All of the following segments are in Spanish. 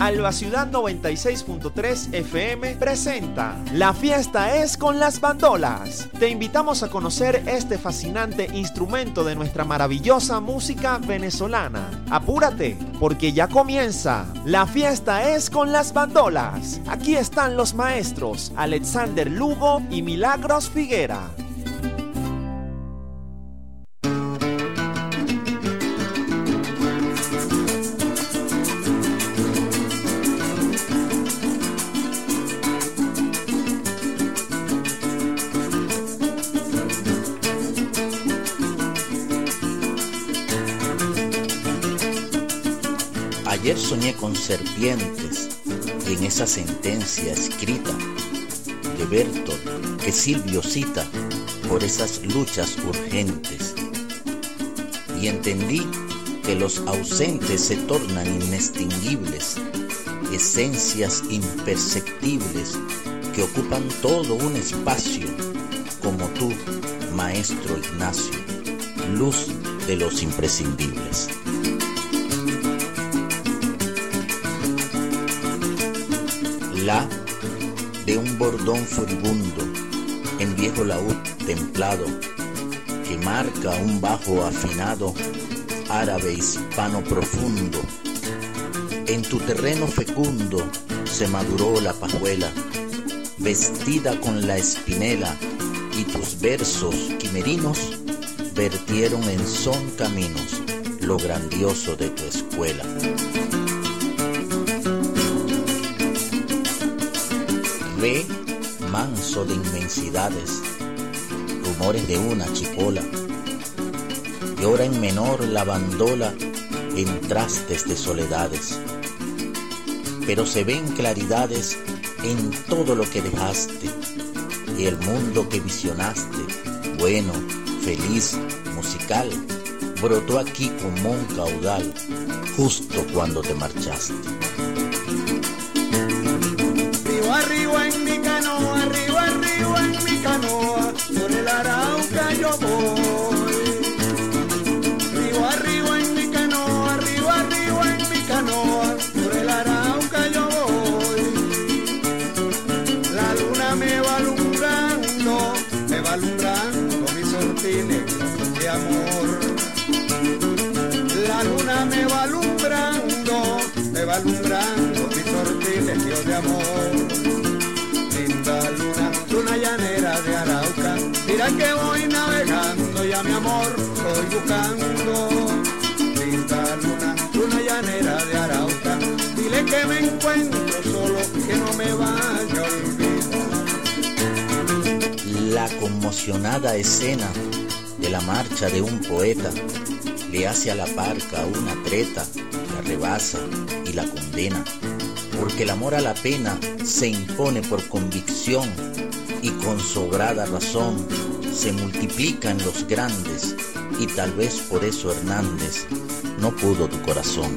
Alba Ciudad 96.3 FM presenta La fiesta es con las bandolas. Te invitamos a conocer este fascinante instrumento de nuestra maravillosa música venezolana. Apúrate, porque ya comienza La fiesta es con las bandolas. Aquí están los maestros Alexander Lugo y Milagros Figuera. Ayer soñé con serpientes y en esa sentencia escrita de Bertolt que Silvio cita por esas luchas urgentes. Y entendí que los ausentes se tornan inextinguibles, esencias imperceptibles que ocupan todo un espacio, como tú, maestro Ignacio, luz de los imprescindibles. La de un bordón furibundo en viejo laúd templado que marca un bajo afinado árabe hispano profundo. En tu terreno fecundo se maduró la pajuela vestida con la espinela y tus versos quimerinos vertieron en son caminos lo grandioso de tu escuela. Ve, manso de inmensidades, rumores de una chipola, llora en menor la bandola en trastes de soledades, pero se ven claridades en todo lo que dejaste, y el mundo que visionaste, bueno, feliz, musical, brotó aquí como un caudal, justo cuando te marchaste. Arriba en mi canoa, arriba en mi canoa, por el Arauca yo voy. Arriba en mi canoa, arriba en mi canoa, por el Arauca yo voy. La luna me va alumbrando mis sortines de amor. La luna me va alumbrando mis sortiles de amor. Luna llanera de Arauca, mira que voy navegando, ya mi amor voy buscando. Linda luna llanera de Arauca, dile que me encuentro solo, que no me vaya a olvidar. La conmocionada escena de la marcha de un poeta le hace a la parca una treta, la rebasa y la condena, porque el amor a la pena se impone por convicción y con sobrada razón se multiplican los grandes, y tal vez por eso Hernández no pudo tu corazón.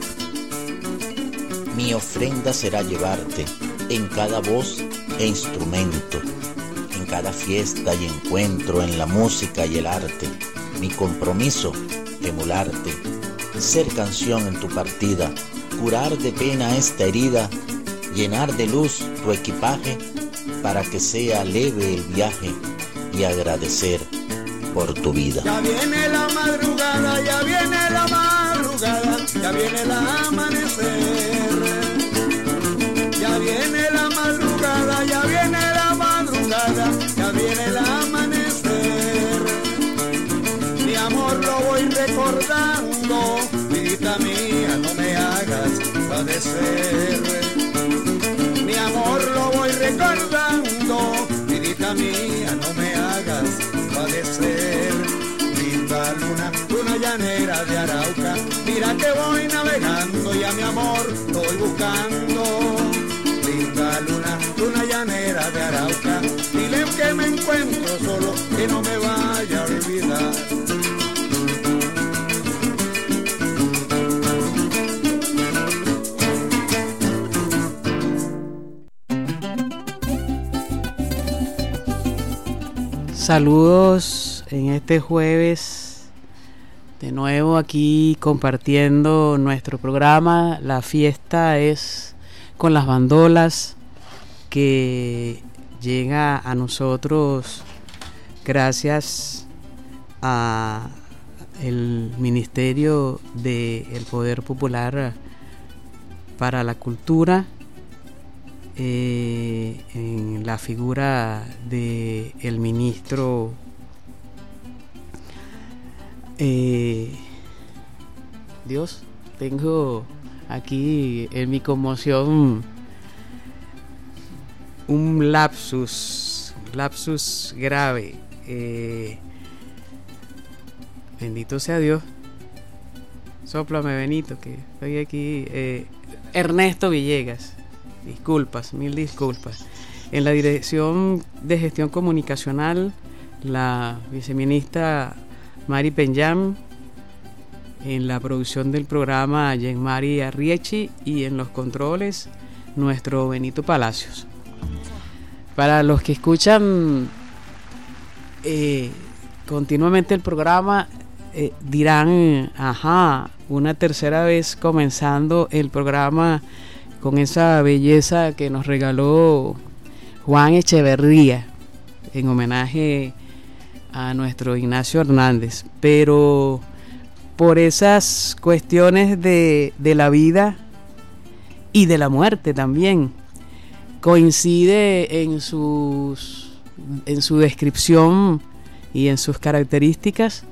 Mi ofrenda será llevarte en cada voz e instrumento, en cada fiesta y encuentro, en la música y el arte. Mi compromiso, emularte, ser canción en tu partida, curar de pena esta herida, llenar de luz tu equipaje para que sea leve el viaje y agradecer por tu vida. Ya viene la madrugada, ya viene la madrugada, ya viene el amanecer. Ya viene la madrugada, ya viene la madrugada, ya viene el amanecer. Mi amor lo voy recordando, vidita mía, no me hagas padecer. Mi amor lo voy recordando, vidita mía, no me hagas padecer. Linda luna llanera de Arauca, mira que voy navegando y a mi amor lo voy buscando. Linda luna llanera de Arauca, dile que me encuentro solo, que no me vaya a olvidar. Saludos en este jueves, de nuevo aquí compartiendo nuestro programa. La fiesta es con las bandolas, que llega a nosotros gracias a el Ministerio del Poder Popular para la Cultura, en la figura de el ministro Dios, tengo aquí en mi conmoción un lapsus grave. Bendito sea Dios. Sóplame, Benito, que estoy aquí. Ernesto Villegas. Disculpas, mil disculpas. En la Dirección de Gestión Comunicacional, la viceministra Mari Peñam. En la producción del programa, Jean-Marie Arriechi. Y en los controles, nuestro Benito Palacios. Para los que escuchan continuamente el programa, dirán, ajá, una tercera vez comenzando el programa con esa belleza que nos regaló Juan Echeverría en homenaje a nuestro Ignacio Hernández, pero por esas cuestiones de la vida y de la muerte también coincide en su descripción y en sus características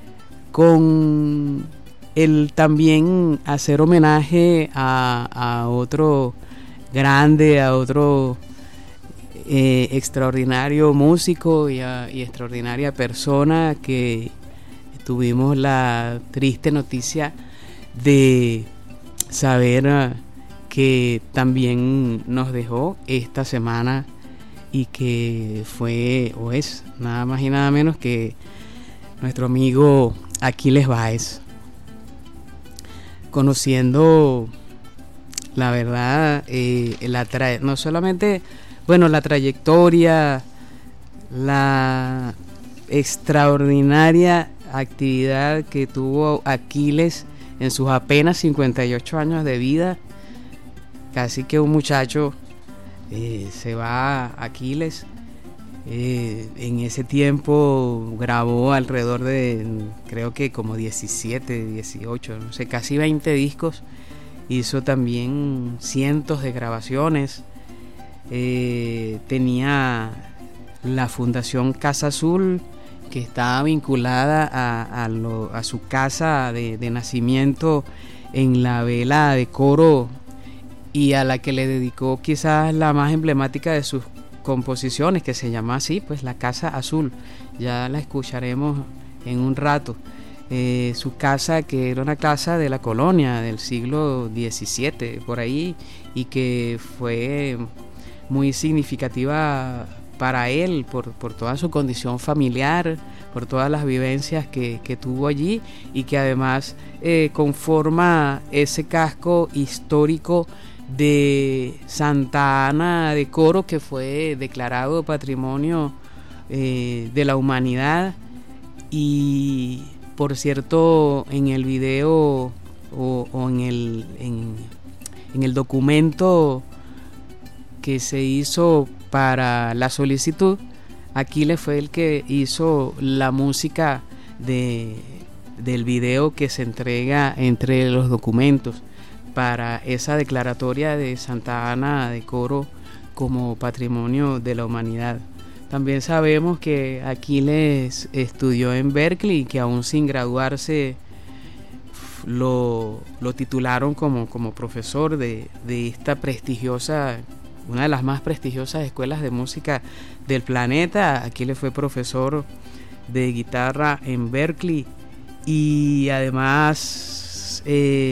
con el también hacer homenaje a otro grande, a otro extraordinario músico y extraordinaria persona que tuvimos la triste noticia de saber que también nos dejó esta semana, y que fue o es nada más y nada menos que nuestro amigo Aquiles Báez. Conociendo la verdad, no solamente, bueno, la trayectoria, la extraordinaria actividad que tuvo Aquiles en sus apenas 58 años de vida, casi que un muchacho. Se va Aquiles. En ese tiempo grabó alrededor de, creo que como 17, 18, no sé, casi 20 discos. Hizo también cientos de grabaciones. Tenía la Fundación Casa Azul, que estaba vinculada a su casa de nacimiento en la vela de Coro, y a la que le dedicó quizás la más emblemática de sus composiciones, que se llama así, pues La Casa Azul. Ya la escucharemos en un rato. Su casa, que era una casa de la colonia del siglo XVII, por ahí, y que fue muy significativa para él por toda su condición familiar, por todas las vivencias que tuvo allí, y que además conforma ese casco histórico de Santa Ana de Coro, que fue declarado Patrimonio de la Humanidad. Y por cierto, en el video o en el documento que se hizo para la solicitud, Aquiles fue el que hizo la música del video que se entrega entre los documentos para esa declaratoria de Santa Ana de Coro como Patrimonio de la Humanidad. También sabemos que Aquiles estudió en Berkeley, y que aún sin graduarse lo titularon como profesor de esta prestigiosa, una de las más prestigiosas escuelas de música del planeta. Aquiles fue profesor de guitarra en Berkeley, y además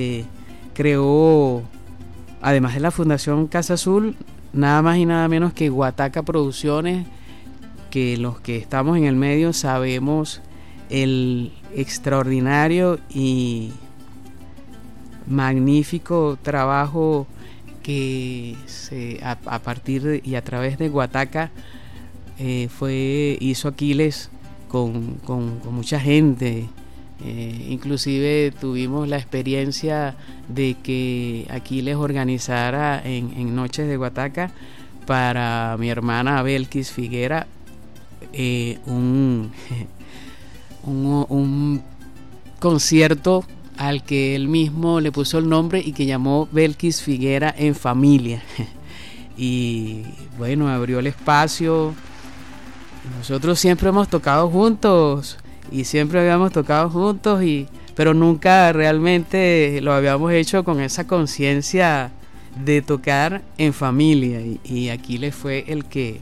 creó, además de la Fundación Casa Azul, nada más y nada menos que Guataca Producciones, que los que estamos en el medio sabemos el extraordinario y magnífico trabajo que a partir y a través de Guataca hizo Aquiles con mucha gente, Inclusive tuvimos la experiencia de que Aquiles organizara en Noches de Guataca para mi hermana Belkis Figuera un concierto al que él mismo le puso el nombre y que llamó Belkis Figuera en Familia. Y bueno, abrió el espacio. Nosotros siempre hemos tocado juntos y siempre habíamos tocado juntos, pero nunca realmente lo habíamos hecho con esa conciencia de tocar en familia, y Aquiles fue el que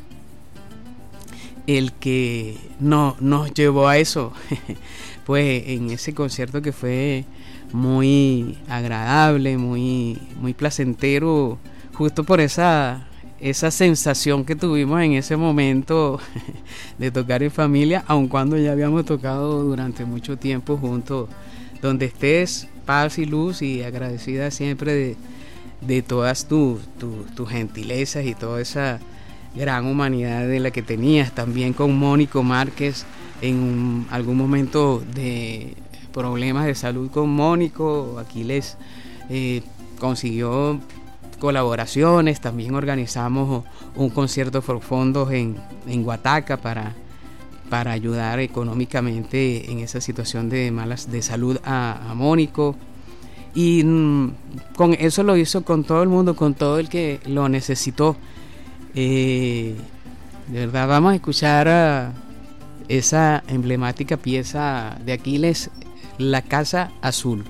nos llevó a eso. Pues en ese concierto que fue muy agradable, muy placentero, justo por esa sensación que tuvimos en ese momento de tocar en familia, aun cuando ya habíamos tocado durante mucho tiempo juntos. Donde estés, paz y luz, y agradecida siempre de todas tus gentilezas y toda esa gran humanidad de la que tenías. También con Mónico Márquez, en algún momento de problemas de salud con Mónico, Aquiles consiguió colaboraciones. También organizamos un concierto por fondos en Guataca para ayudar económicamente en esa situación de salud a Mónico, y con eso lo hizo con todo el mundo, con todo el que lo necesitó. De verdad, vamos a escuchar esa emblemática pieza de Aquiles, La Casa Azul.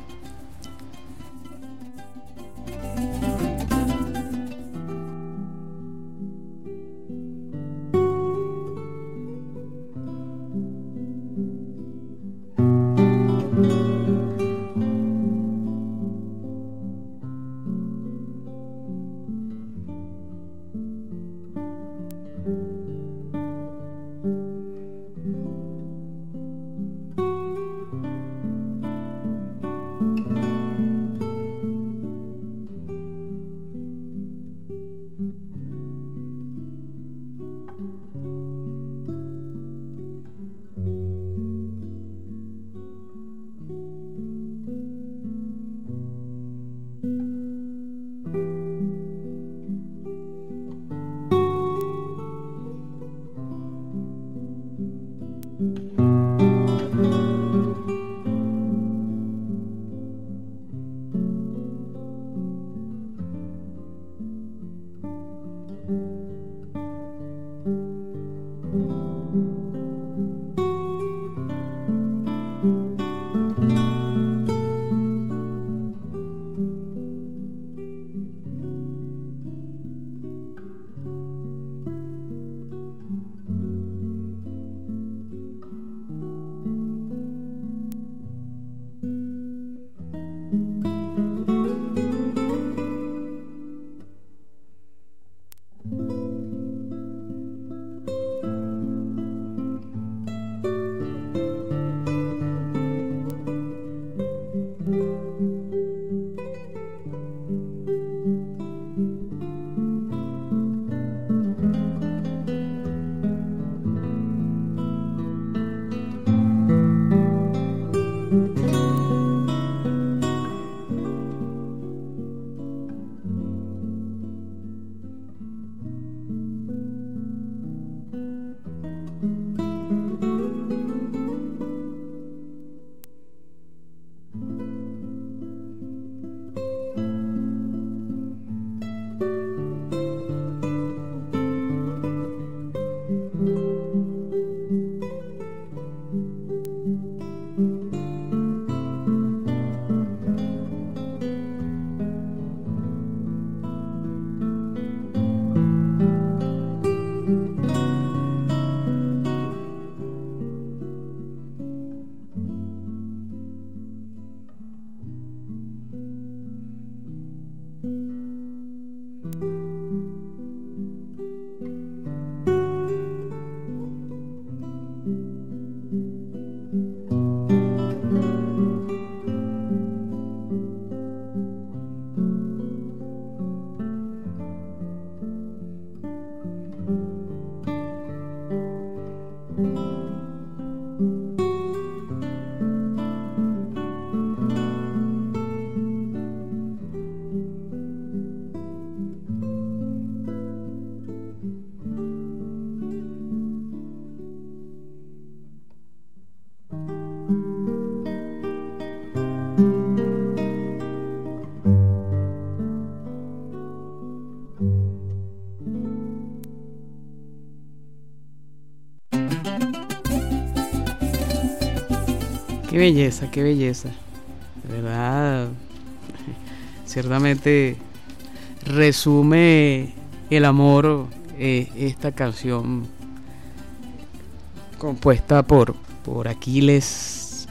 Qué belleza, qué belleza. De verdad, ciertamente resume el amor esta canción compuesta por Aquiles,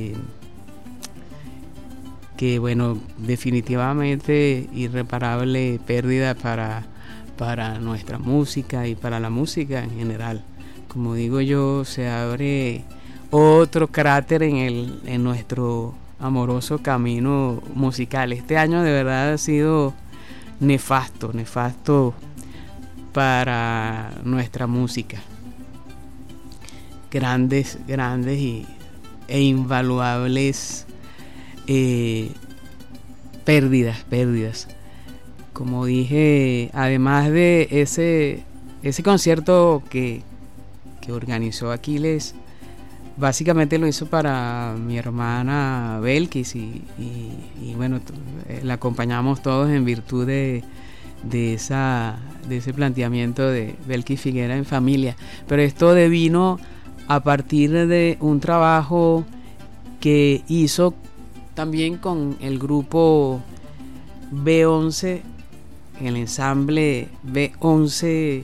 que bueno, definitivamente irreparable pérdida para nuestra música y para la música en general. Como digo yo, se abre otro cráter en nuestro amoroso camino musical. Este año de verdad ha sido nefasto para nuestra música. Grandes e invaluables pérdidas. Como dije, además de ese concierto que organizó Aquiles, básicamente lo hizo para mi hermana Belkis y bueno, la acompañamos todos en virtud de ese planteamiento de Belkis Figuera en familia. Pero esto devino a partir de un trabajo que hizo también con el grupo B11, el ensamble B11,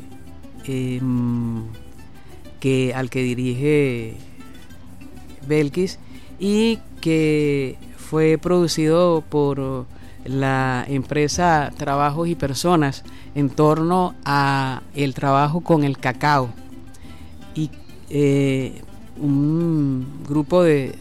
al que dirige Belkis, y que fue producido por la empresa Trabajos y Personas en torno a el trabajo con el cacao, y un grupo de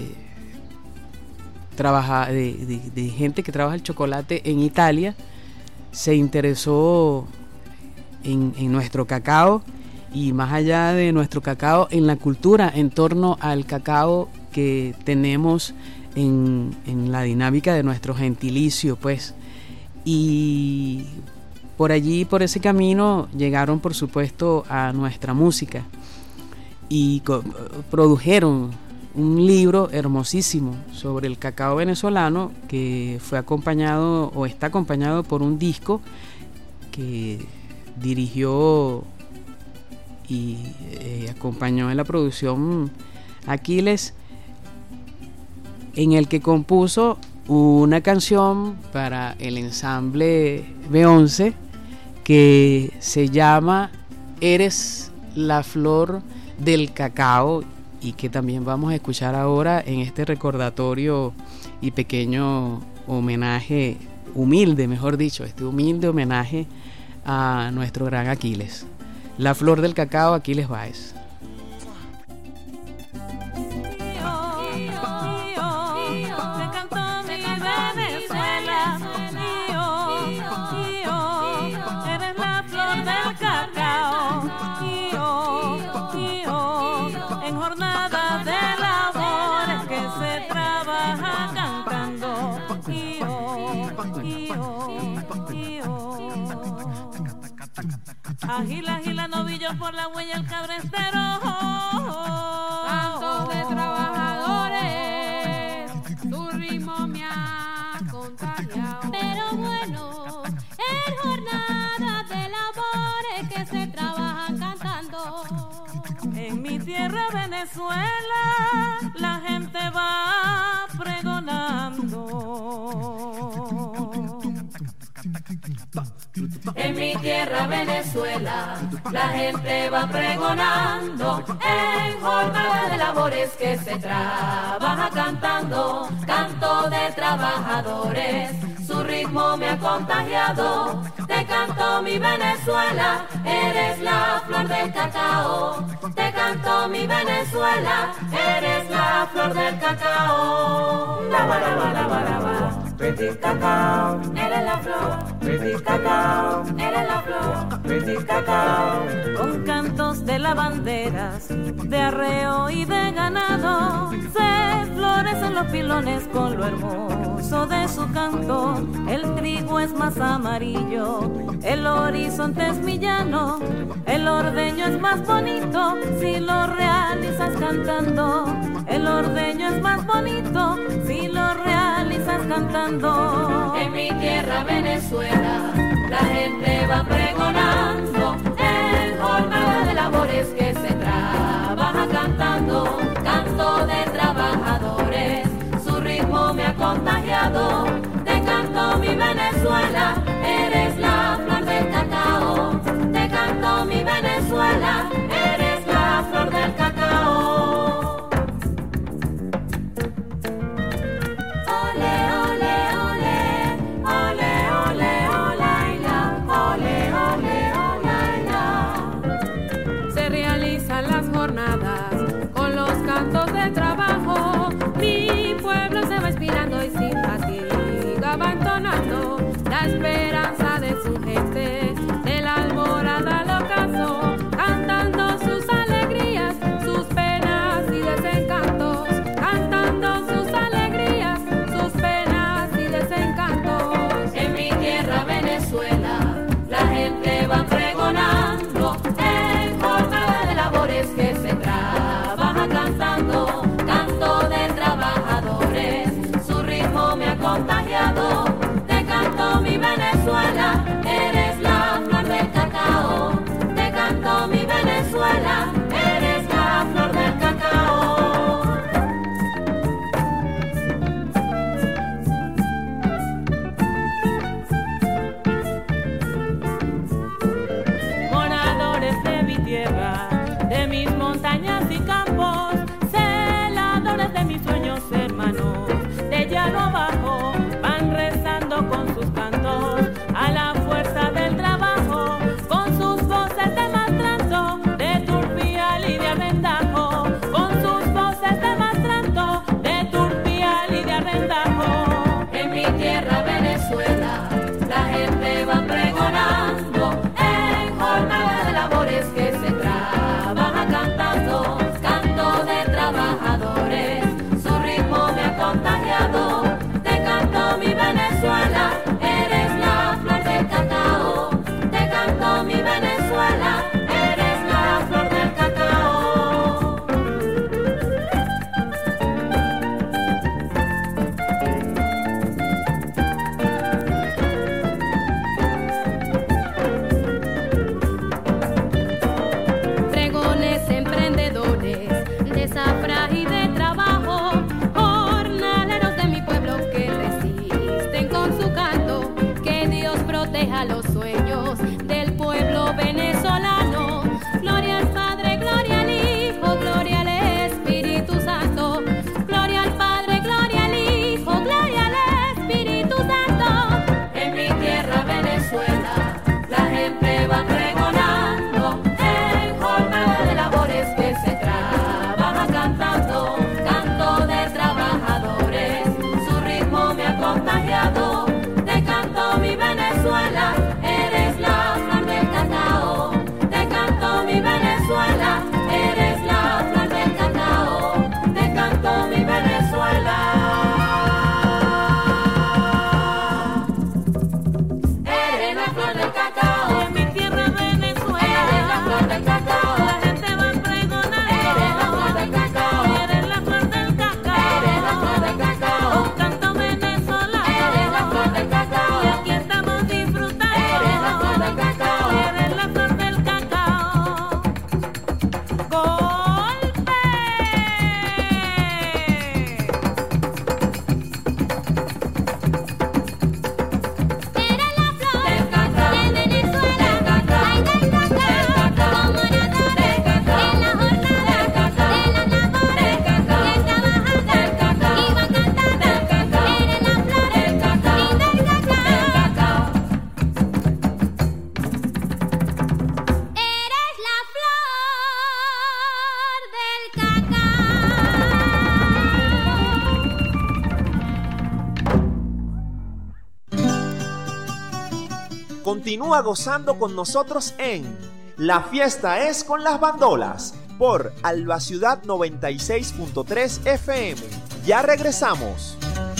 gente que trabaja el chocolate en Italia se interesó en nuestro cacao, y más allá de nuestro cacao, en la cultura en torno al cacao que tenemos en la dinámica de nuestro gentilicio, pues. Y por allí, por ese camino, llegaron por supuesto a nuestra música y produjeron un libro hermosísimo sobre el cacao venezolano, que fue acompañado o está acompañado por un disco que dirigió y acompañó en la producción Aquiles, en el que compuso una canción para el ensamble B11 que se llama Eres la flor del cacao, y que también vamos a escuchar ahora en este recordatorio y pequeño homenaje, humilde homenaje a nuestro gran Aquiles. La flor del cacao, Aquiles Báez. Agila, novillos por la huella, el cabrestero. Canto de trabajadores, tu ritmo me ha contagiado. Pero bueno, es jornada de labores que se trabajan cantando. En mi tierra Venezuela, la gente va pregonando. En mi tierra Venezuela, la gente va pregonando, en jornada de labores que se trabaja cantando. Canto de trabajadores, su ritmo me ha contagiado. Te canto mi Venezuela, eres la flor del cacao. Te canto mi Venezuela, eres la flor del cacao. La ba la ba la ba la ba. Petit cacao, eres la flor, petit cacao, eres la flor, petit cacao. Con cantos de lavanderas, de arreo y de ganado, se florecen los pilones con lo hermoso de su canto. El trigo es más amarillo, el horizonte es mi llano, el ordeño es más bonito si lo realizas cantando. El ordeño es más bonito si lo realizas cantando. En mi tierra Venezuela, la gente va pregonando, en jornada de labores que se trabaja cantando. Canto de trabajador. contagiado. Te canto mi Venezuela, eres la flor del cacao. Te canto mi Venezuela, eres la flor del cacao. Ole, ole, ole, ole, ole, olaila, ole, ole, olaila. Se realizan las jornadas con los cantos de trabajo. Mi pueblo se va inspirando y sin fatiga va entonando la esperanza de su gente, de la alborada al ocaso, cantando sus alegrías, sus penas y desencantos, cantando sus alegrías, sus penas y desencantos. En mi tierra Venezuela la gente va pregonando en jornada de labores que se trabaja cantando, canto de trabajadores, su ritmo me ha contagiado. Te canto mi Venezuela, eres la flor del cacao. Te canto mi Venezuela, eres la flor del cacao. Moradores de mi tierra, de mis montañas y campos, celadores de mis sueños, hermanos, de llano abajo, van rezando con sus cantos a la fuerza del trabajo, con sus voces de maltrato, de turpial y de arrendajo, con sus voces de maltrato, de turpial y de arrendajo. En mi tierra Venezuela la gente va pregonando en jornada de labores que se trabaja cantando, canto de trabajadores, su ritmo me ha contagiado. Te canto mi Venezuela, eres la flor del cacao. Te canto mi Venezuela, eres la flor del cacao. Pregones emprendedores de zafra y de trabajo, jornaleros de mi pueblo que resisten con su canto, que Dios proteja los sueños del pueblo venezolano. Gloria al Padre, gloria al Hijo, gloria al Espíritu Santo. Gloria al Padre, gloria al Hijo, gloria al Espíritu Santo. En mi tierra Venezuela la gente va pregonando en jornada de labores que se trabaja cantando, canto de trabajadores, su ritmo me ha contagiado. Te canto mi Venezuela, eres la flor del cacao. Te canto mi Venezuela, eres la flor del cacao. Te canto mi Venezuela, eres la flor del cacao. En mi tierra Venezuela, eres la flor del cacao. La gente va pregonando, eres la flor del cacao. Eres la flor del cacao, eres la flor del cacao. Un canto venezolano, eres la flor del cacao. Y aquí estamos disfrutando, eres la flor del cacao. Eres la flor del cacao. ¡Golpe! Eres la flor del cacao de Venezuela, del cacao, ay del cacao, como moradores en la jornada de las labores que trabajan y van cantando. Eres la flor del cacao y del cacao. Eres la flor del cacao. Continúa gozando con nosotros en La Fiesta es con las Bandolas por Alba Ciudad 96.3 FM. Ya regresamos.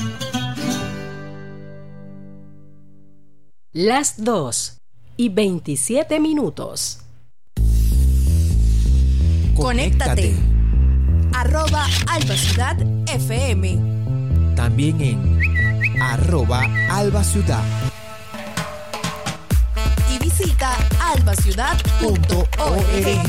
Las 2:27. Conéctate. @AlbaCiudadFM. También en @AlbaCiudad. Y visita albaciudad.org.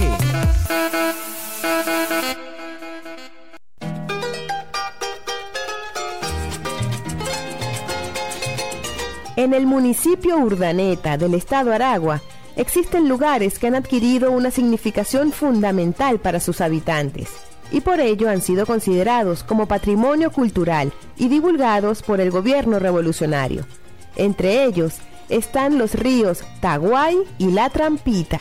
En el municipio Urdaneta del estado Aragua, existen lugares que han adquirido una significación fundamental para sus habitantes y por ello han sido considerados como patrimonio cultural y divulgados por el gobierno revolucionario. Entre ellos están los ríos Taguay y La Trampita.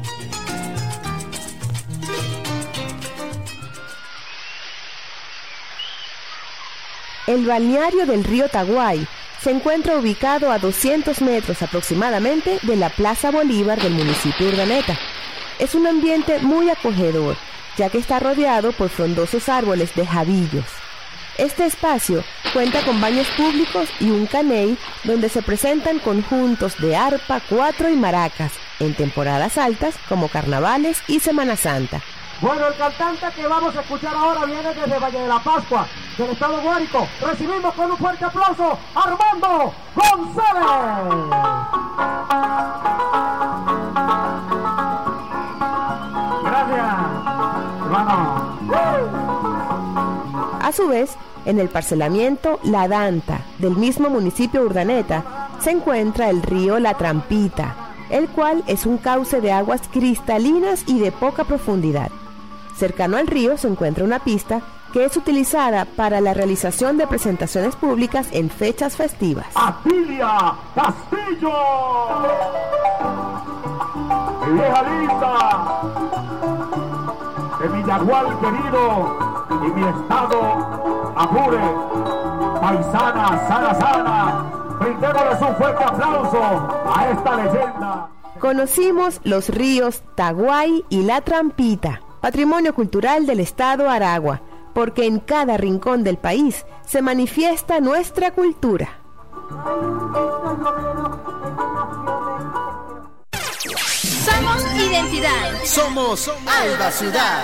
El balneario del río Taguay se encuentra ubicado a 200 metros aproximadamente de la Plaza Bolívar del municipio Urdaneta. Es un ambiente muy acogedor, ya que está rodeado por frondosos árboles de jabillos. Este espacio cuenta con baños públicos y un caney donde se presentan conjuntos de arpa, cuatro y maracas en temporadas altas como carnavales y Semana Santa. Bueno, el cantante que vamos a escuchar ahora viene desde Valle de la Pascua, del estado Guárico. Recibimos con un fuerte aplauso a Armando González. Gracias, hermano. A su vez, en el parcelamiento La Danta del mismo municipio Urdaneta se encuentra el río La Trampita, el cual es un cauce de aguas cristalinas y de poca profundidad. Cercano al río se encuentra una pista que es utilizada para la realización de presentaciones públicas en fechas festivas. ¡Atilia Castillo! ¡Mi vieja linda! De mi Yagual querido y mi estado Apure, paisana, sana, brindémosles un fuerte aplauso a esta leyenda. Conocimos los ríos Taguay y La Trampita, patrimonio cultural del estado Aragua, porque en cada rincón del país se manifiesta nuestra cultura. Somos identidad. Somos Alba Ciudad.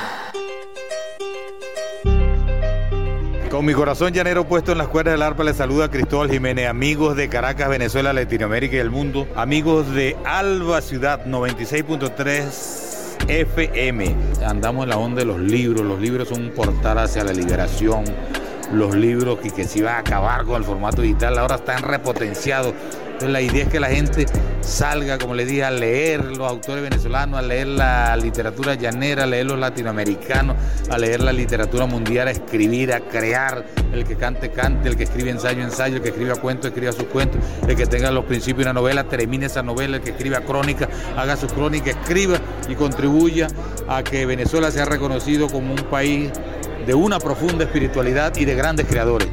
Con mi corazón llanero puesto en las cuerdas del arpa, les saluda Cristóbal Jiménez, amigos de Caracas, Venezuela, Latinoamérica y el mundo, amigos de Alba Ciudad 96.3 FM. Andamos en la onda de los libros son un portal hacia la liberación. Los libros que se iban a acabar con el formato digital ahora están repotenciados. Entonces la idea es que la gente salga, como les dije, a leer los autores venezolanos, a leer la literatura llanera, a leer los latinoamericanos, a leer la literatura mundial, a escribir, a crear. El que cante, el que escribe ensayo, el que escriba cuento, escriba sus cuentos, el que tenga los principios de una novela, termine esa novela, el que escriba crónica, haga su crónica, escriba y contribuya a que Venezuela sea reconocido como un país de una profunda espiritualidad y de grandes creadores.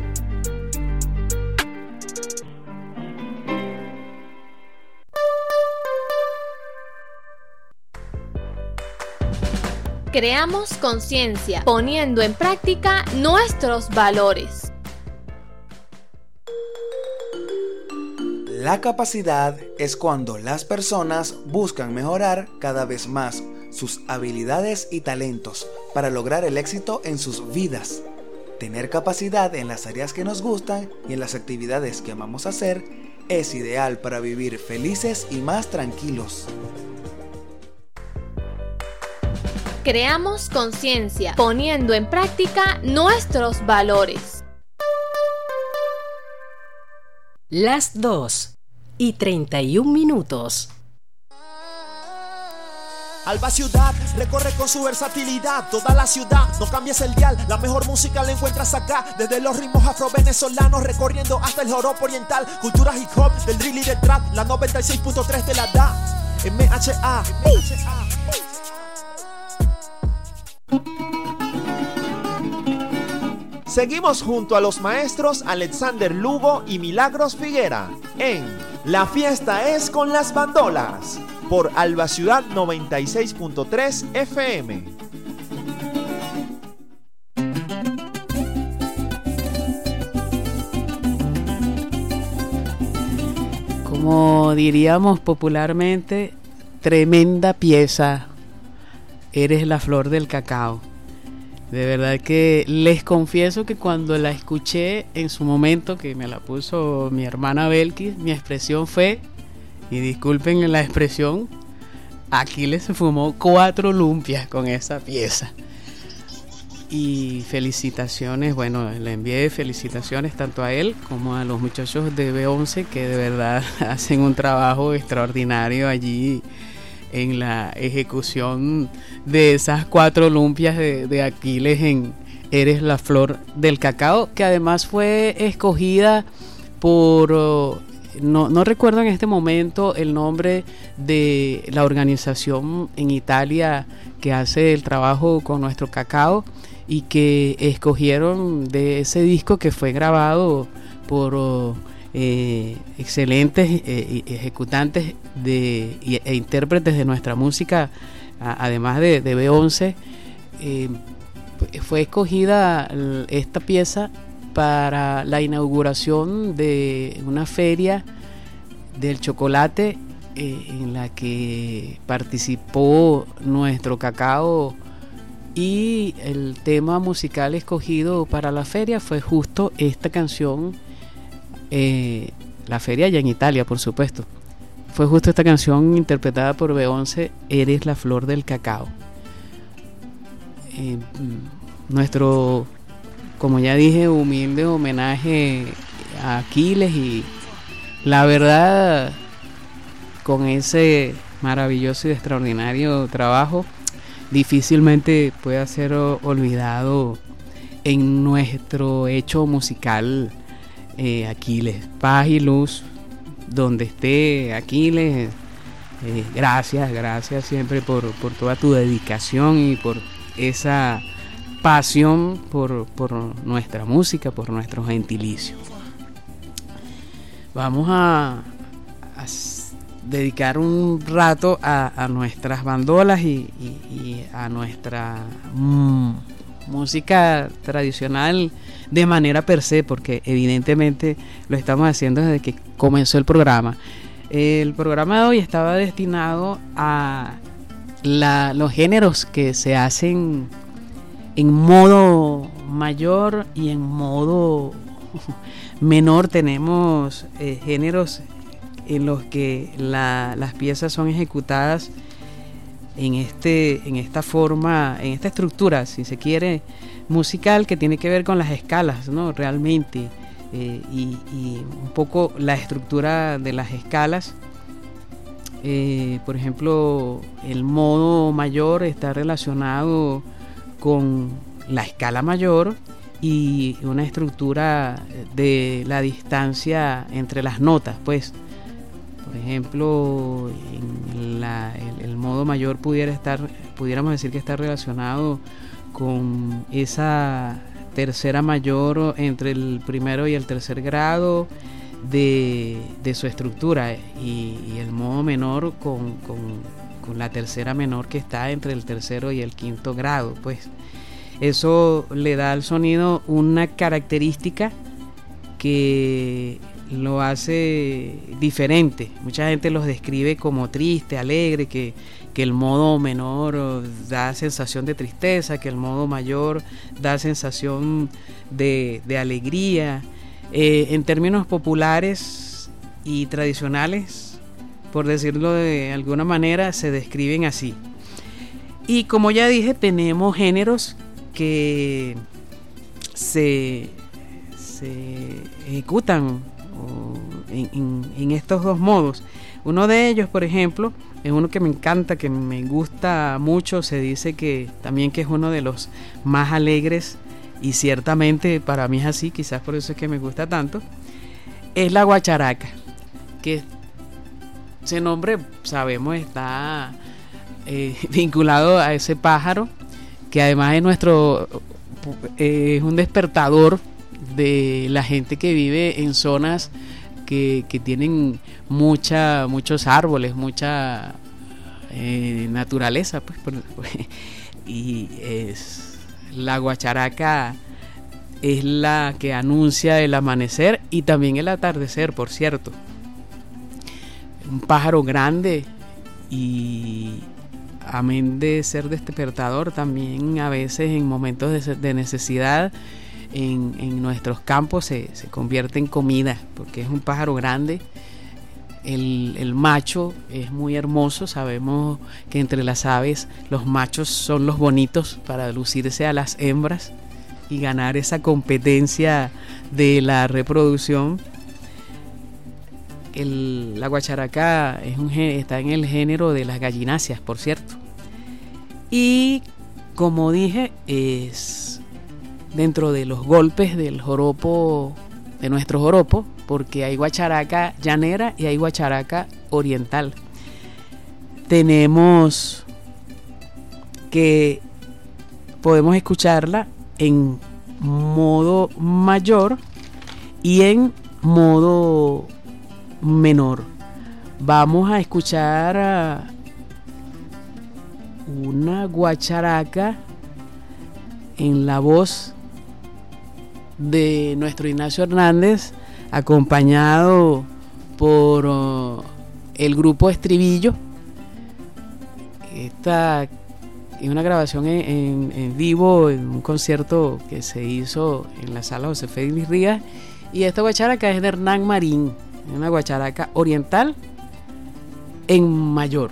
Creamos conciencia, poniendo en práctica nuestros valores. La capacidad es cuando las personas buscan mejorar cada vez más sus habilidades y talentos para lograr el éxito en sus vidas. Tener capacidad en las áreas que nos gustan y en las actividades que amamos hacer es ideal para vivir felices y más tranquilos. Creamos conciencia, poniendo en práctica nuestros valores. Las 2:31. Alba Ciudad recorre con su versatilidad toda la ciudad, no cambies el dial, la mejor música la encuentras acá, desde los ritmos afro-venezolanos recorriendo hasta el joropo oriental, cultura hip hop, del drill y del trap, la 96.3 te la da, MHA. Seguimos junto a los maestros Alexander Lugo y Milagros Figuera en La Fiesta es con las Bandolas por Alba Ciudad 96.3 FM. Como diríamos popularmente, tremenda pieza. Eres la flor del cacao. De verdad que les confieso que cuando la escuché en su momento, que me la puso mi hermana Belkis, mi expresión fue, y disculpen la expresión, Aquiles se fumó 4 lumpias con esa pieza. Y felicitaciones, bueno, le envié felicitaciones tanto a él como a los muchachos de B11 que de verdad hacen un trabajo extraordinario allí en la ejecución de esas 4 olumpias de Aquiles en Eres la Flor del Cacao, que además fue escogida por... No recuerdo en este momento el nombre de la organización en Italia que hace el trabajo con nuestro cacao y que escogieron de ese disco que fue grabado por excelentes ejecutantes e intérpretes de nuestra música, además de B11. Fue escogida esta pieza para la inauguración de una feria del chocolate en la que participó nuestro cacao, y el tema musical escogido para la feria fue justo esta canción, la feria ya en Italia, por supuesto. Fue justo esta canción interpretada por B11, Eres la Flor del Cacao. Nuestro, como ya dije, humilde homenaje a Aquiles, y la verdad, con ese maravilloso y extraordinario trabajo, difícilmente puede ser olvidado en nuestro hecho musical. Aquiles, paz y luz donde esté Aquiles. Gracias siempre por toda tu dedicación y por esa pasión por nuestra música, por nuestro gentilicio. Vamos a dedicar un rato a nuestras bandolas y a nuestra música tradicional de manera per se, porque evidentemente lo estamos haciendo desde que comenzó el programa. El programa de hoy estaba destinado a los géneros que se hacen en modo mayor y en modo menor. Tenemos géneros en los que las piezas son ejecutadas en esta forma, en esta estructura, si se quiere, musical, que tiene que ver con las escalas, ¿no? Realmente, y un poco la estructura de las escalas. Por ejemplo, el modo mayor está relacionado con la escala mayor y una estructura de la distancia entre las notas, pues. Por ejemplo, en el modo mayor pudiéramos decir que está relacionado con esa tercera mayor entre el primero y el tercer grado de su estructura, y el modo menor con la tercera menor que está entre el tercero y el quinto grado. Pues eso le da al sonido una característica que lo hace diferente. Mucha gente los describe como triste, alegre, que el modo menor da sensación de tristeza, que el modo mayor da sensación de alegría. En términos populares y tradicionales, por decirlo de alguna manera, se describen así. Y como ya dije, tenemos géneros que se ejecutan en estos dos modos. Uno de ellos, por ejemplo, es uno que me encanta, que me gusta mucho. Se dice que también que es uno de los más alegres, y ciertamente para mí es así, quizás por eso es que me gusta tanto. Es la guacharaca, que ese nombre, sabemos, está vinculado a ese pájaro, que además es un despertador de la gente que vive en zonas que tienen muchos árboles, mucha naturaleza, pues, y la guacharaca es la que anuncia el amanecer y también el atardecer, por cierto. Un pájaro grande, y amén de ser despertador, también a veces en momentos de necesidad en nuestros campos se convierte en comida, porque es un pájaro grande, el macho es muy hermoso. Sabemos que entre las aves los machos son los bonitos para lucirse a las hembras y ganar esa competencia de la reproducción. La guacharaca está en el género de las gallináceas, por cierto. Y como dije, es dentro de los golpes del joropo, de nuestro joropo, porque hay guacharaca llanera y hay guacharaca oriental. Tenemos que podemos escucharla en modo mayor y en modo menor. Vamos a escuchar una guacharaca en la voz de nuestro Ignacio Hernández, acompañado por el grupo Estribillo. Esta es una grabación en vivo en un concierto que se hizo en la sala José Félix Rivas, y esta guacharaca es de Hernán Marín, una guacharaca oriental en mayor.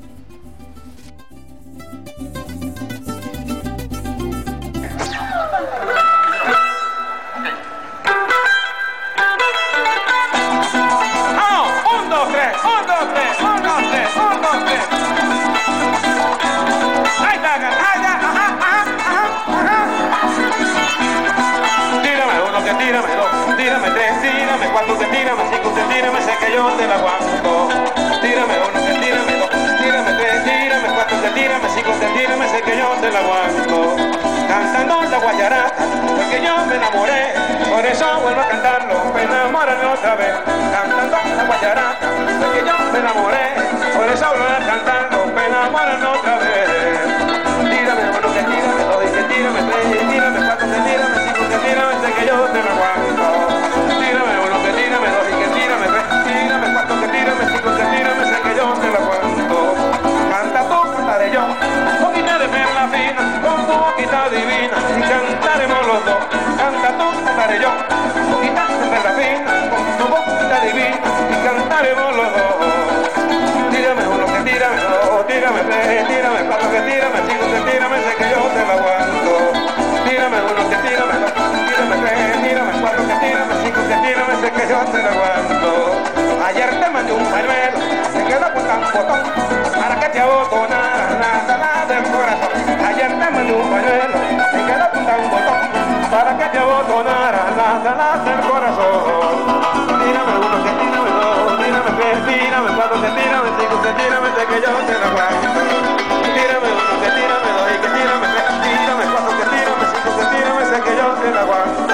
Tírame tres, tírame cuatro, tírame cinco, tírame, sé que yo te la aguanto. Tírame uno, tírame dos, tírame tres, tírame cuatro, tírame cinco, tírame, sé que yo te la aguanto. Cantando la guacharaca, porque yo me enamoré, por eso vuelvo a cantarlo, me enamorarme otra vez. Cantando la guacharaca, porque yo me enamoré, por eso vuelvo a cantarlo, me enamorarme otra vez. Tírame uno, tírame dos, tírame tres, tírame cuatro, tírame cinco, tírame, sé que yo te la aguanto. Tírame uno, tírame dos, tírame tres, tírame cuatro, tírame cinco, tírame, sé que yo te la aguanto. Canta tú, cantaré yo, boquita de perla fina, con tu boquita divina, y cantaremos los dos. Canta tú, cantaré yo, boquita de perla fina, con tu boquita divina, y cantaremos los dos. Tírame uno, tírame dos, tírame tres, tírame cuatro, tírame cinco, tírame, sé que yo te la aguanto. Tírame uno, tírame dos, tírame tres, tírame cuatro, tírame cinco, tírame, sé que yo te la aguanto. Ayer te mandé un pañuelo, se quedó con tan botón, para que te abotonaras la sala del corazón. Ayer te mandé un pañuelo, se quedó con tan botón, para que te abotonaras la sala del corazón. Tírame uno, tírame dos, tírame tres, tírame cuatro, tírame cinco, tírame, sé que yo te la aguanto. Tírame uno, tírame dos, tírame tres, tírame cuatro, tírame cinco, tírame, sé que yo te la aguanto.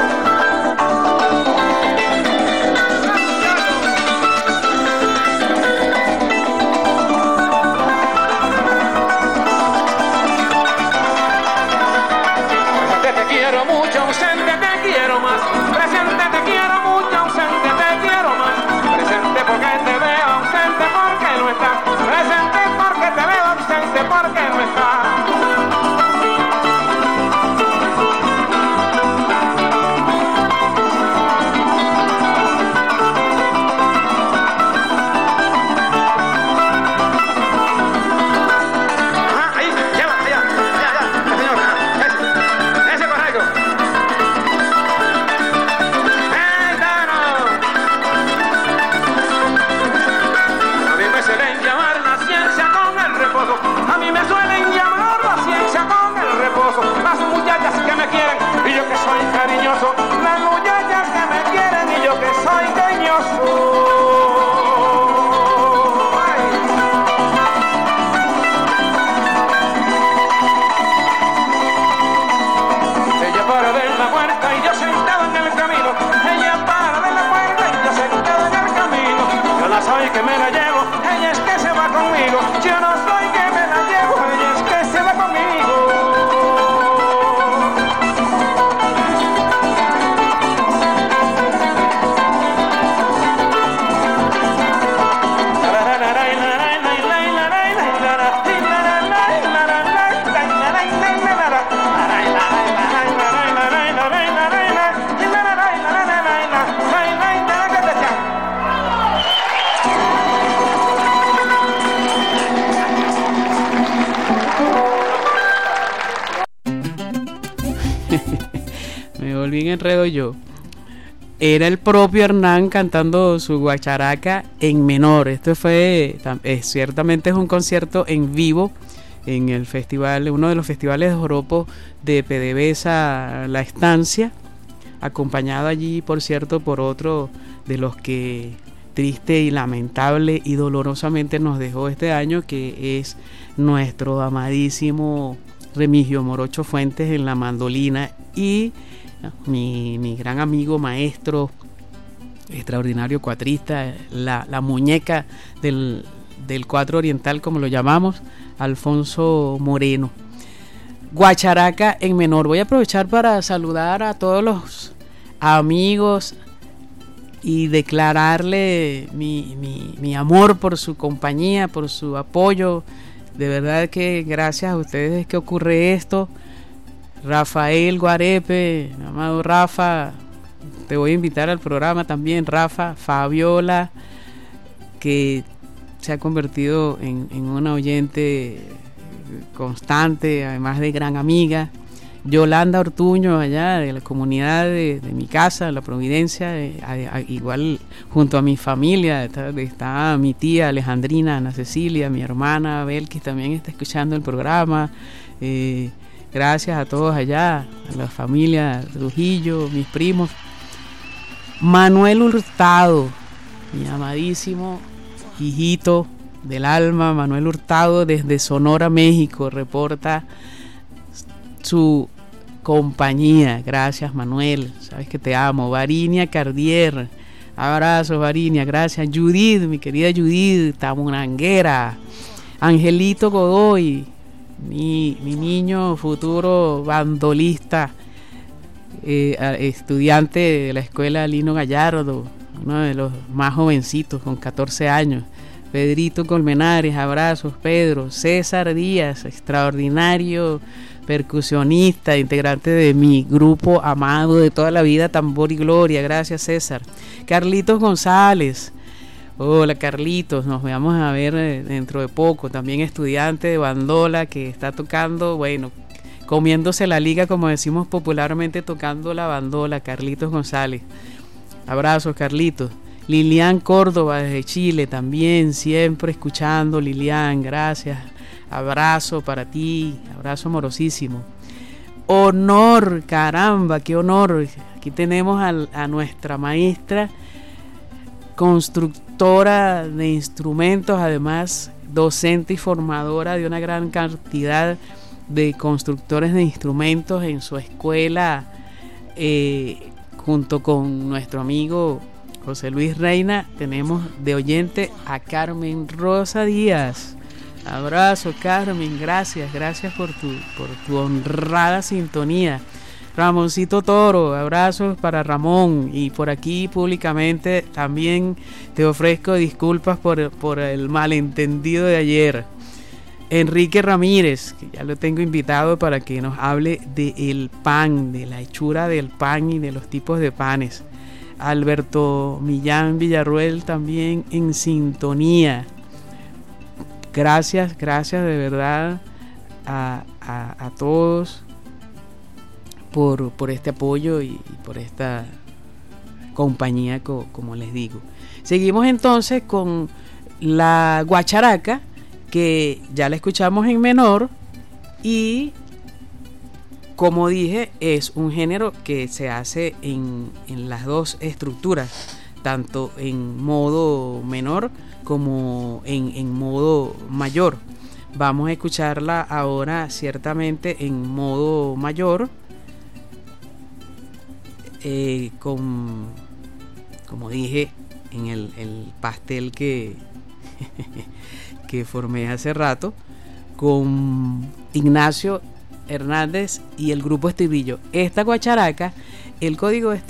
Quiero mucho, ausente te quiero más. Presente te quiero mucho, ausente te quiero más. Presente porque te veo, ausente porque no estás. Presente porque te veo, ausente porque no estás. A mí me suelen llamar la ciencia con el reposo. Las muchachas que me quieren y yo que soy cariñoso. Las muchachas que me quieren y yo que soy cariñoso. Ella para de la puerta y yo sentado en el camino. Ella para de la puerta y yo sentado en el camino. Yo no soy que me la llevo, ella es que se va conmigo. Yo no soy que me la llevo, ella es que se va conmigo. volví en enredo yo. Era el propio Hernán cantando su guacharaca en menor. Esto fue, ciertamente es un concierto en vivo en el festival, uno de los festivales de joropo de PDVSA La Estancia, acompañado allí, por cierto, por otro de los que triste y lamentable y dolorosamente nos dejó este año, que es nuestro amadísimo Remigio Morocho Fuentes en la mandolina, y mi gran amigo, maestro, extraordinario cuatrista, la muñeca del cuatro oriental, como lo llamamos, Alfonso Moreno. Guacharaca en menor. Voy a aprovechar para saludar a todos los amigos y declararle mi amor por su compañía, por su apoyo. De verdad que gracias a ustedes es que ocurre esto. Rafael Guarepe, mi amado Rafa, te voy a invitar al programa también. Rafa, Fabiola, que se ha convertido en una oyente constante, además de gran amiga. Yolanda Ortuño, allá de la comunidad de mi casa, La Providencia, igual junto a mi familia está mi tía Alejandrina, Ana Cecilia, mi hermana Abel, que también está escuchando el programa. Gracias a todos allá, a la familia Trujillo, mis primos. Manuel Hurtado, mi amadísimo hijito del alma, Manuel Hurtado, desde Sonora, México, reporta su compañía. Gracias, Manuel, sabes que te amo. Varinia Cardier, abrazos, Varinia, gracias. Judith, mi querida Judith Tamunanguera. Angelito Godoy, mi niño futuro bandolista, estudiante de la escuela Lino Gallardo, uno de los más jovencitos, con 14 años. Pedrito Colmenares, abrazos, Pedro. César Díaz, extraordinario percusionista, integrante de mi grupo amado de toda la vida, Tambor y Gloria. Gracias, César. Carlitos González. Hola, Carlitos, nos vamos a ver dentro de poco. También estudiante de bandola que está tocando, bueno, comiéndose la liga, como decimos popularmente, tocando la bandola. Carlitos González. Abrazos, Carlitos. Lilian Córdoba desde Chile también, siempre escuchando. Lilian, gracias. Abrazo para ti, abrazo amorosísimo. Honor, caramba, qué honor. Aquí tenemos a nuestra maestra, constructora de instrumentos, además docente y formadora de una gran cantidad de constructores de instrumentos en su escuela, junto con nuestro amigo José Luis Reina. Tenemos de oyente a Carmen Rosa Díaz. Abrazo, Carmen, gracias por tu honrada sintonía. Ramoncito Toro, abrazos para Ramón, y por aquí públicamente también te ofrezco disculpas por el malentendido de ayer. Enrique Ramírez, que ya lo tengo invitado para que nos hable del pan, de la hechura del pan y de los tipos de panes. Alberto Millán Villarruel también en sintonía. Gracias de verdad a todos por este apoyo y por esta compañía, como les digo. Seguimos entonces con la guacharaca, que ya la escuchamos en menor, y como dije, es un género que se hace en las dos estructuras, tanto en modo menor como en modo mayor. Vamos a escucharla ahora ciertamente en modo mayor, como dije, en el pastel que formé hace rato, con Ignacio Hernández y el grupo Estribillo. Esta guacharaca, el código es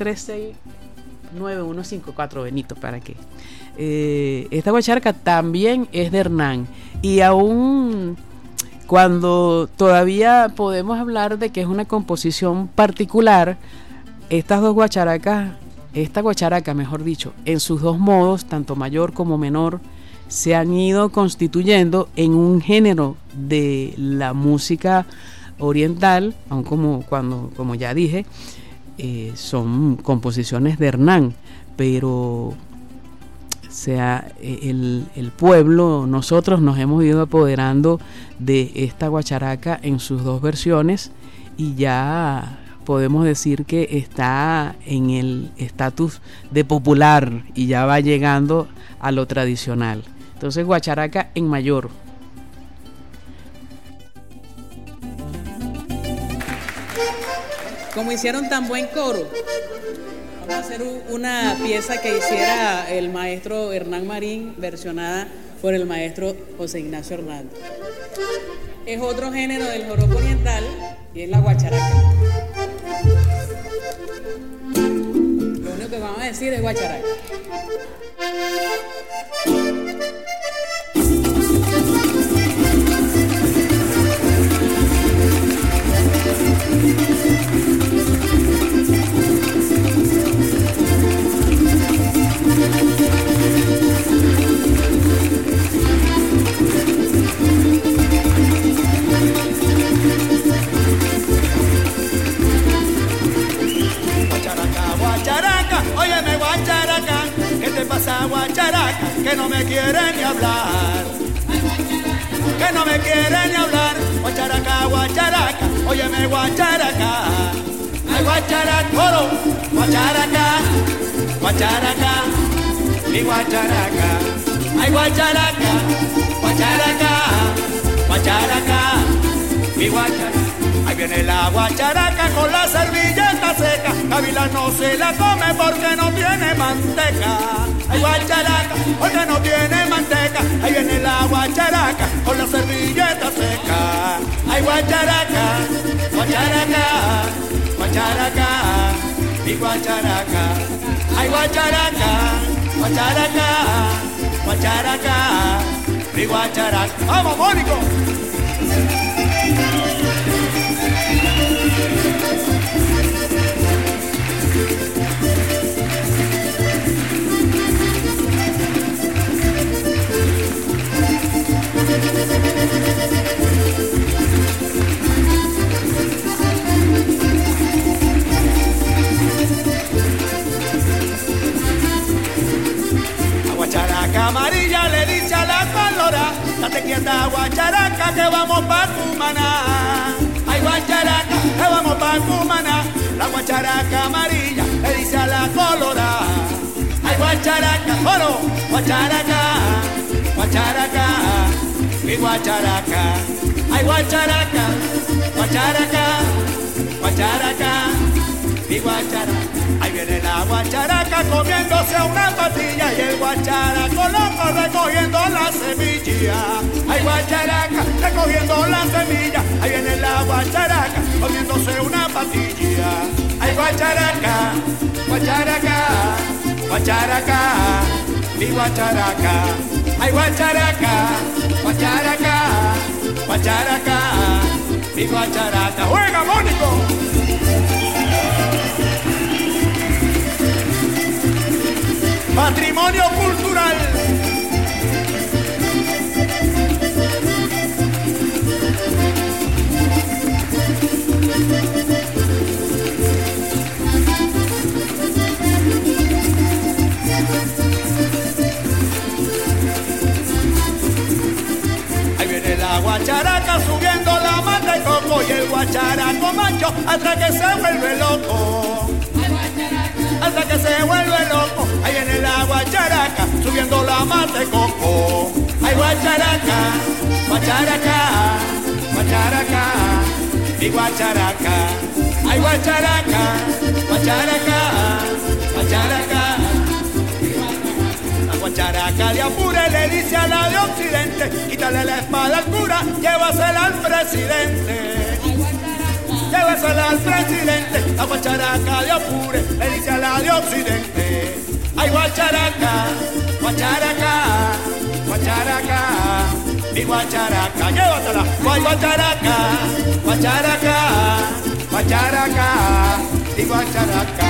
369154, Benito, para que esta guacharaca también es de Hernán, y aún cuando todavía podemos hablar de que es una composición particular, estas dos guacharacas, esta guacharaca, mejor dicho, en sus dos modos, tanto mayor como menor, se han ido constituyendo en un género de la música oriental, aun como ya dije, son composiciones de Hernán, pero el pueblo, nosotros nos hemos ido apoderando de esta guacharaca en sus dos versiones y ya podemos decir que está en el estatus de popular y ya va llegando a lo tradicional. Entonces, guacharaca en mayor. Como hicieron tan buen coro, vamos a hacer una pieza que hiciera el maestro Hernán Marín, versionada por el maestro José Ignacio Hernández. Es otro género del joropo oriental y es la guacharaca. Lo único que vamos a decir es guacharaca. Guacharaca, óyeme guacharaca, ¿qué te pasa guacharaca? Que no me quiere ni hablar, que no me quiere ni hablar. Guacharaca, guacharaca, óyeme guacharaca, ay guacharaca, coro, guacharaca, guacharaca, mi guacharaca, ay guacharaca, guacharaca, guacharaca, mi guacharaca. Ahí viene la guacharaca con la servilleta seca, Kabila no se la come porque no tiene manteca. Ay guacharaca, porque no tiene manteca. Ahí viene la guacharaca con la servilleta seca. Ay guacharaca, guacharaca, guacharaca, mi guacharaca. Ay guacharaca, guacharaca, guacharaca, mi guacharaca. ¡Vamos, Mónico! La guacharaca amarilla le dice a la colora, date quieta guacharaca que vamos pa' Cumaná. Ay guacharaca que vamos pa' Cumaná. La guacharaca amarilla le dice a la colora, ay guacharaca, oro, guacharaca, guacharaca, mi guacharaca. Ay guacharaca, guacharaca, guacharaca, mi guacharaca. Ahí viene la guacharaca comiéndose una patilla y el guacharaco loco recogiendo la semilla. Ay guacharaca recogiendo la semilla. Ahí viene la guacharaca comiéndose una patilla. Ay guacharaca, guacharaca, guacharaca, mi guacharaca. Ay guacharaca, guacharaca, guacharaca, mi guacharaca. ¡Juega, Mónico! Patrimonio cultural. Ahí viene la guacharaca subiendo la mata de coco y el guacharaco macho hasta que se vuelve loco. Hasta que se vuelve loco. Ahí viene la guacharaca subiendo la mata de coco. Ay guacharaca, guacharaca, guacharaca, mi guacharaca. Ay guacharaca, guacharaca, guacharaca. La guacharaca de Apure le dice a la de Occidente, quítale la espada al cura, llévasela al presidente. Llévasela al presidente. La guacharaca de Apure le dice a la de Occidente, ay guacharaca, guacharaca, guacharaca, mi guacharaca, llévatela. Ay guacharaca, guacharaca, guacharaca, mi guacharaca.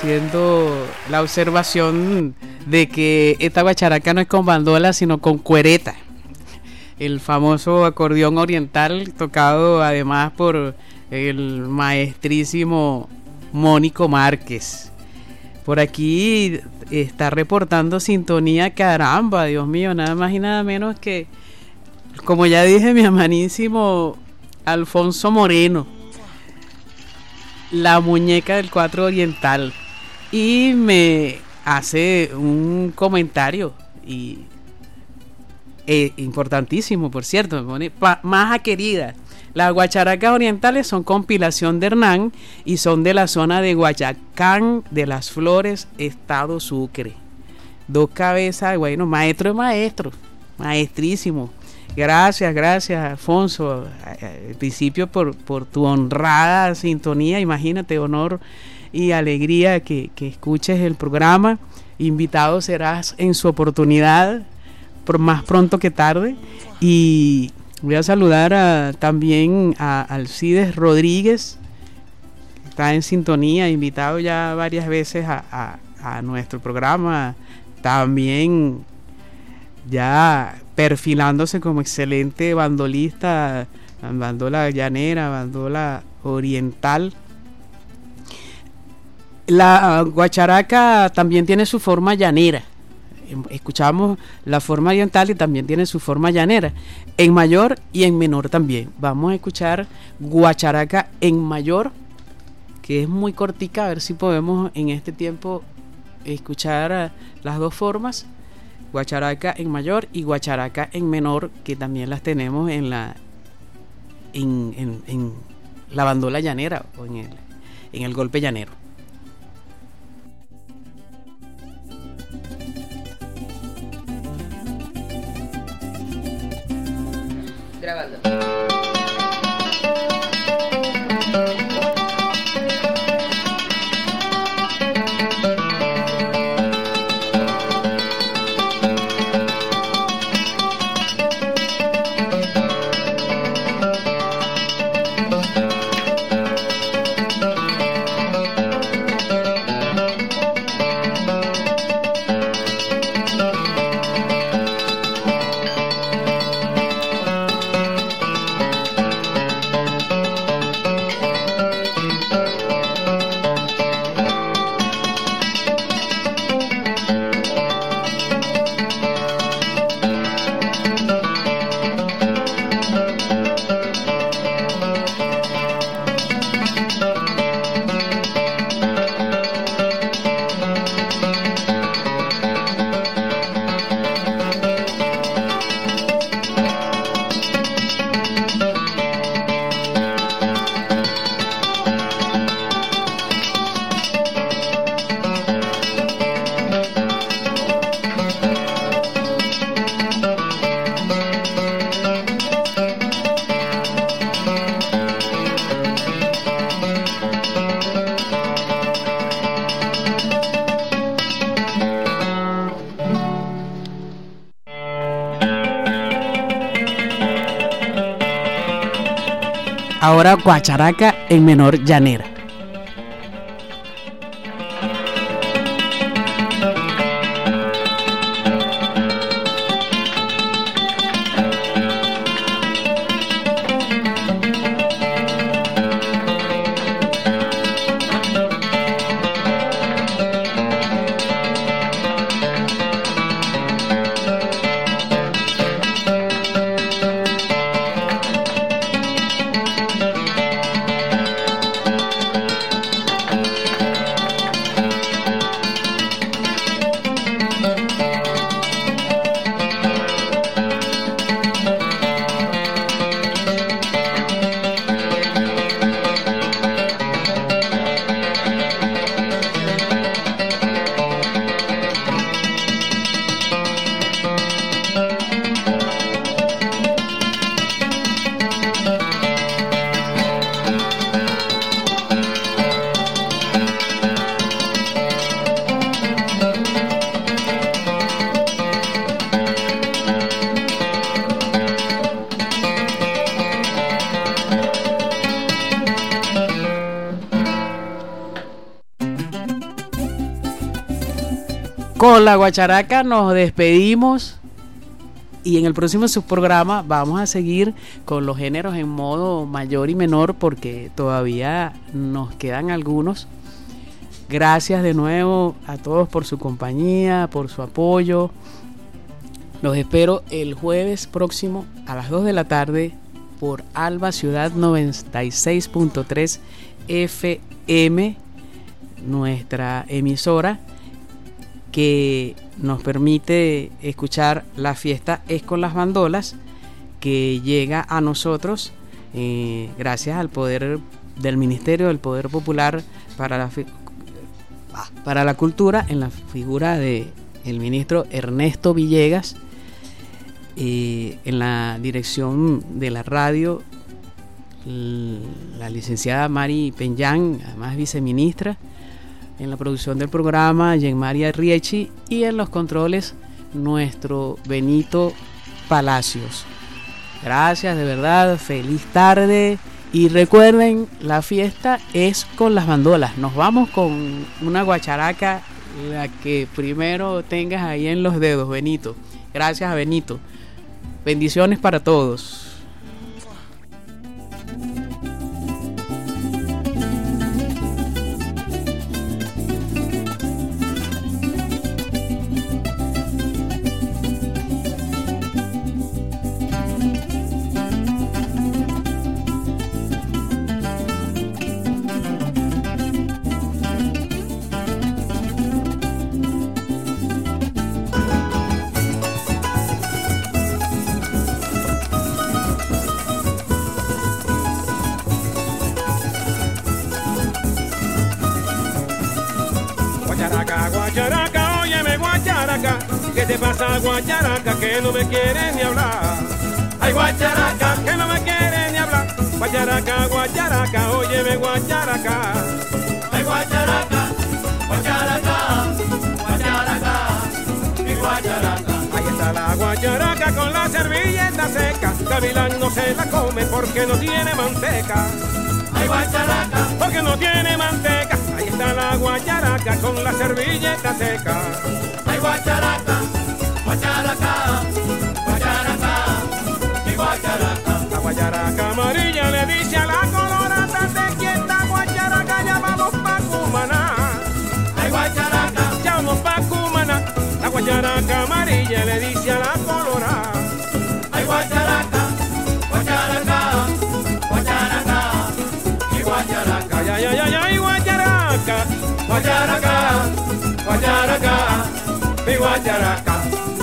haciendo la observación de que esta guacharaca no es con bandola, sino con cuereta. El famoso acordeón oriental, tocado además por el maestrísimo Mónico Márquez. Por aquí está reportando sintonía, caramba, Dios mío, nada más y nada menos que, como ya dije, mi hermanísimo Alfonso Moreno, la muñeca del cuatro oriental, y me hace un comentario importantísimo, por cierto, me pone maja querida. Las guacharacas orientales son compilación de Hernán y son de la zona de Guayacán de las Flores, estado Sucre. Dos cabezas, bueno, maestro de maestros, maestrísimo. Gracias, Alfonso, al principio por tu honrada sintonía. Imagínate, honor y alegría que escuches el programa. Invitado serás en su oportunidad, más pronto que tarde. Y voy a saludar también a Alcides Rodríguez, que está en sintonía, invitado ya varias veces a nuestro programa, también ya perfilándose como excelente bandolista, bandola llanera, bandola oriental. La guacharaca también tiene su forma llanera. Escuchamos la forma oriental y también tiene su forma llanera, en mayor y en menor también. Vamos a escuchar guacharaca en mayor, que es muy cortica, a ver si podemos en este tiempo escuchar las dos formas, guacharaca en mayor y guacharaca en menor, que también las tenemos en la bandola llanera o en el golpe llanero. Grabando. Ahora guacharaca en menor llanera. con la guacharaca nos despedimos. Y en el próximo subprograma vamos a seguir con los géneros en modo mayor y menor porque todavía nos quedan algunos. Gracias de nuevo a todos por su compañía, por su apoyo. Los espero el jueves próximo a las 2 de la tarde por Alba Ciudad 96.3 FM, nuestra emisora que nos permite escuchar La Fiesta es con las Bandolas, que llega a nosotros gracias al poder del Ministerio del Poder Popular para la Cultura, en la figura de el ministro Ernesto Villegas, en la dirección de la radio la licenciada Mari Peñán, además viceministra, en la producción del programa Jean María Riechi y en los controles nuestro Benito Palacios. Gracias, de verdad, feliz tarde y recuerden, la fiesta es con las bandolas. Nos vamos con una guacharaca, la que primero tengas ahí en los dedos, Benito. Gracias a Benito. Bendiciones para todos. Guacharaca, óyeme guacharaca, ¿qué te pasa guacharaca? Que no me quieres ni hablar. Ay guacharaca, que no me quieres ni hablar. Guacharaca, guacharaca, óyeme guacharaca. Ay guacharaca, guacharaca, guacharaca, mi guacharaca. Ahí está la guacharaca con la servilleta seca. Gavilán no se la come porque no tiene manteca. Ay guacharaca, porque no tiene manteca. Ahí está la guacharaca con la servilleta seca. Ay guacharaca, guacharaca, guacharaca, mi guacharaca. La guacharaca amarilla le dice a la colorada de que esta guacharaca ya vamos pa' Cumaná. Ay guacharaca, ya vamos pa' Cumaná. La guacharaca amarilla le dice a la colorada. Ay guacharaca, guacharaca, guacharaca, mi guacharaca. Ay, ay, ay, ay, guacharaca, guacharaca, guacharaca, mi guacharaca.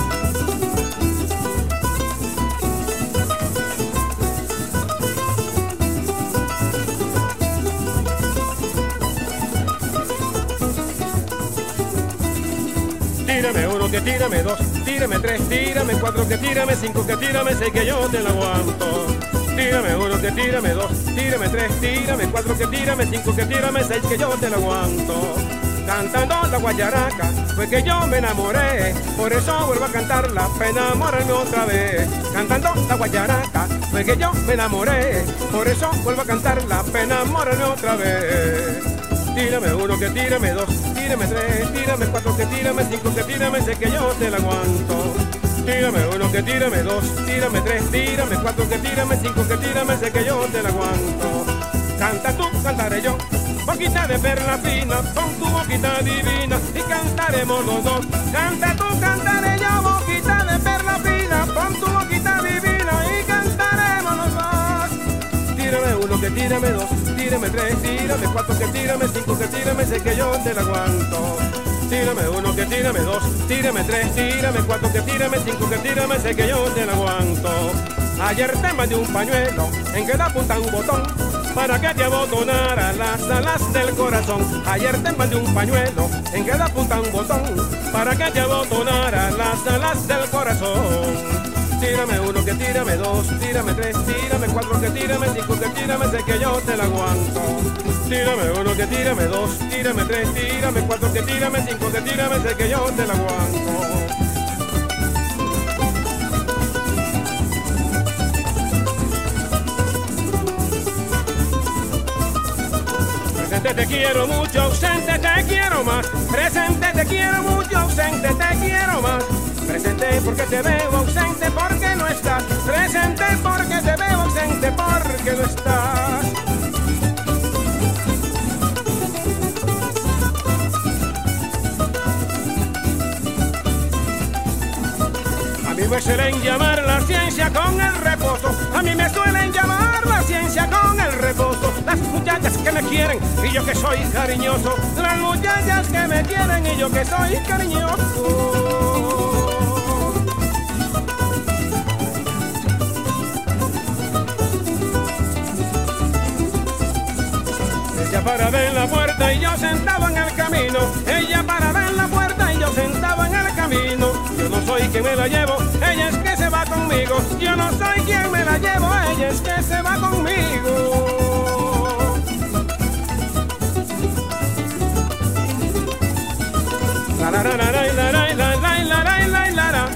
Tírame uno, que tírame dos, tírame tres, tírame cuatro, que tírame cinco, que tírame seis, que yo te la aguanto. Tírame uno, que tírame dos, tírame tres, tírame cuatro, que tírame cinco, que tírame seis, que yo te la aguanto. Cantando la guacharaca fue que yo me enamoré, por eso vuelvo a cantarla para enamorarme otra vez. Cantando la guacharaca fue que yo me enamoré, por eso vuelvo a cantarla para enamorarme otra vez. Tírame uno, que tírame dos, tírame tres, tírame cuatro, que tírame cinco, que tírame seis, que yo te la aguanto. Tírame uno, que tírame dos, tírame tres, tírame cuatro, que tírame cinco, que tírame seis, que yo te la aguanto. Canta tú, cantaré yo, boquita de perla fina, con tu boquita divina, y cantaremos los dos. Canta tú, cantaré yo, boquita de perla fina, con tu boquita divina, y cantaremos los dos. Tírame uno, que tírame dos, tírame tres, tírame cuatro, que tírame cinco, que tírame seis, que yo te la aguanto. Tírame uno, que tírame dos, tírame tres, tírame cuatro, que tírame cinco, que tírame seis, que yo te la aguanto. Ayer te mandé un pañuelo en que la punta un botón para que te abotonara las alas del corazón. Ayer te mandé un pañuelo en que la punta un botón para que te abotonara las alas del corazón. Tírame uno, que tírame dos, tírame tres, tírame cuatro, que tírame cinco, que tírame seis, que yo te la aguanto. Tírame uno, que tírame dos, tírame tres, tírame cuatro, que tírame cinco, que tírame seis, que yo te la aguanto. Presente te quiero mucho, ausente te quiero más. Presente te quiero mucho, ausente te quiero más. Presente porque te veo, ausente porque no estás. Presente porque te veo, ausente porque no estás. A mí me suelen llamar la ciencia con el reposo. A mí me suelen llamar la ciencia con el reposo. Las muchachas que me quieren y yo que soy cariñoso. Las muchachas que me quieren y yo que soy cariñoso. Ella parada en la puerta y yo sentado en el camino. Ella parada en la puerta y yo sentado en el camino. Yo no soy quien me la llevo, ella es que se va conmigo. Yo no soy quien me la llevo, ella es que se va conmigo. La la la la la la la la la la la la la la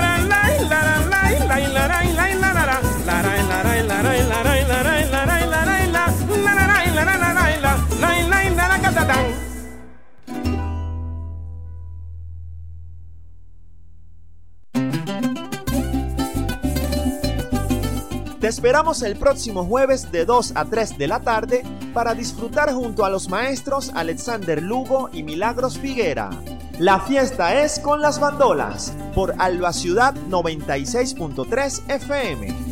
Te esperamos el próximo jueves de 2 a 3 de la tarde para disfrutar junto a los maestros Alexander Lugo y Milagros Figuera. La fiesta es con las bandolas por Alba Ciudad 96.3 FM.